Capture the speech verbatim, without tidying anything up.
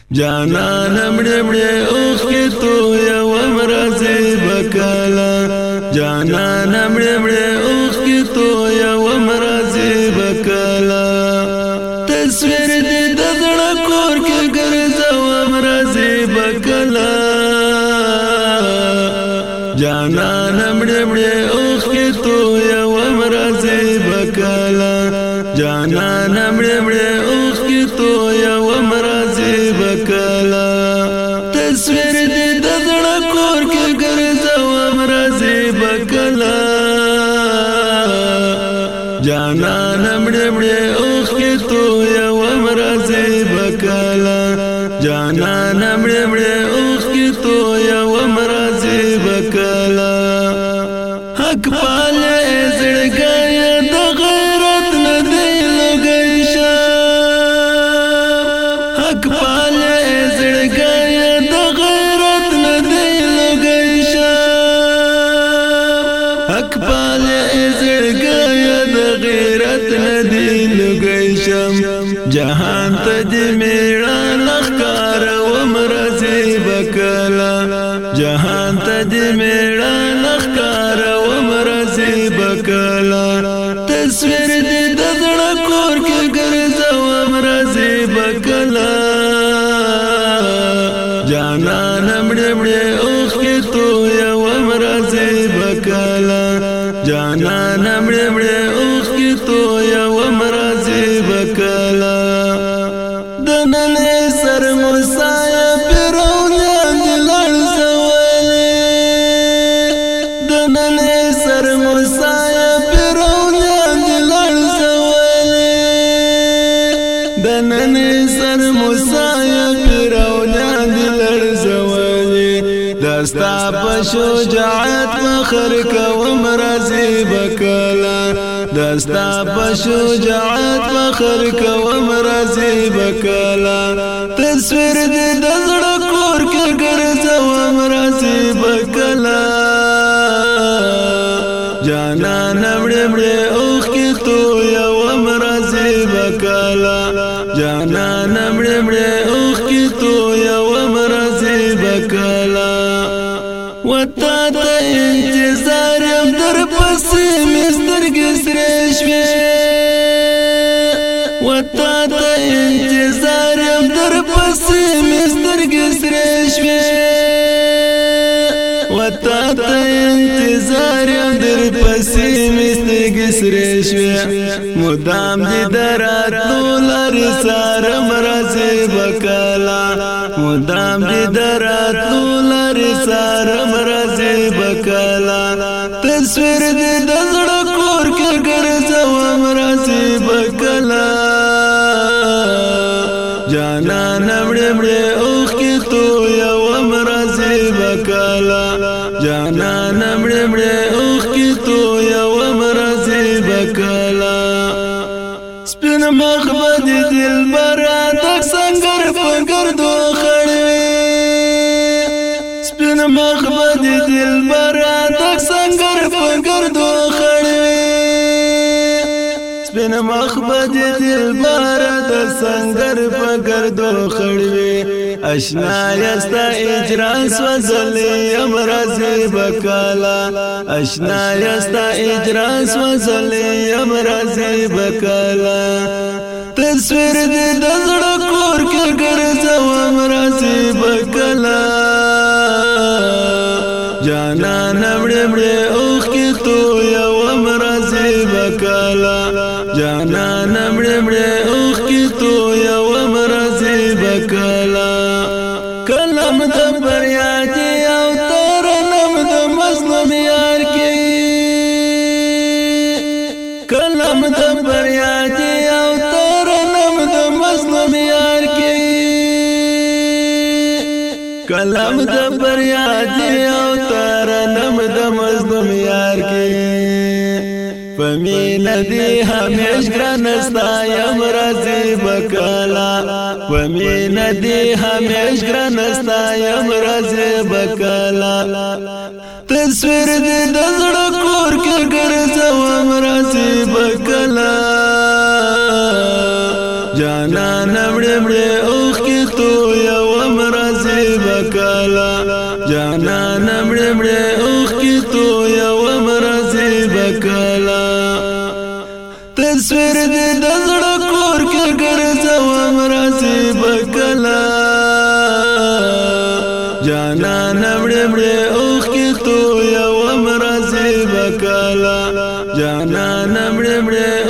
جانان مړې مړې اوښکې تویه وم راځې به کله جانان مړې مړې اوښکې تویه وم راځې به کله تصویر دې د زړه کور کې ګرځوم راځې به کله جانان مړې مړې اوښکې تویه وم راځې به کله جانان مړې مړې اوښکې تویه وم راځې به کله تصویر دې د زړه کور کې ګرځوم راځې به کله جانان مړې مړې اوښکې تویه وم راځې به کله جانان مړې مړې اوښکې تویه وم راځې به کله حق پاله زړګیه د غیرت نه دی لږی شه حق پاله زړګیه د غیرت نه دی لږی شه حق پاله زړګیه د غیرت نه دی لږی شم جهان ته دې میړانه ښکاروم راځې به کله جهان ته دې میړانه ښکاروم راځې به کله تصویر دې د زړه کور کې ګرځوم راځې به کله جانان مړې مړې اوښکې تویه وم راځې به کله جانان مړې مړې اوښکې تویه وم راځې به کله د ننې سر موسیه پیرونیان دې لړزولې د ننې سر موسیه پیرونیان دې لړزولې د ننې سر موسیه پیرونیان دې لړزولې دستا په شجاعت فخر کوم راځې به کله دستا په شجاعت فخر کوم راځې به کله تصویر دې د زړه کور کې ګرځوم راځې به کله جانان مړې مړې اوښکې تویه وم راځې به کله جانان مړې مړې اوښکې تویه وم راځې به کله وتا ته انتظار یم در پسې مې سترګې سرې شوې وتا ته انتظار یم در پسې مې سترګې سرې شوې وتا ته انتظار یم در پسې مې سترګې سرې شوې مدام دې د راتلو لارې څارم راځې به کله مدام دې د راتلو لارې څارم راځې به کله تصویر دې د زړه کور کې ګرځوم راځې به کله جانان مړې مړې اوښکې تویه وم راځې به کله جانان مړې مړې اوښکې تویه وم راځې به کله سپین مخ به دې دلبره دک سنګر په ګردو خړوي سپین مخ به دې دلبره دک سنګر په ګردو خړوي سپین مخ به دې دلبره د سنګر په ګردو خړوي اشنا یستا اجرا سوزلې یم راځې به کله اشنا یستا اجرا سوزلې یم راځې به کله تصویر دې د زړه کور کې ګرځوم راځې به کله جانان مړې مړې اوښکې تویه وم راځې به کله جانان مړې مړې اوښکې تویه وم راځې به کله کلم د فریادې او ترنم د مظلوم یار کې کلم د فریادې او ترنم د مظلوم یار کې کلم د فریادې او ترنم د مظلوم یار کې فمین دې همیش ګران ستا یم راځې به کله فمین دې همیش ګران ستا یم راځې به کله تصویر دې د زړه کور کې ګرځوم راځې به کله جانان مړې مړې اوښکې تویه بکالا جانا نمڑے مڑے اوخ کی تو یا ومرزی بکالا تصویر دی دزڑا کور کے گرزا ومرزی بکالا جانا نمڑے مڑے اوخ کی تو یا ومرزی بکالا جانا نمڑے مڑے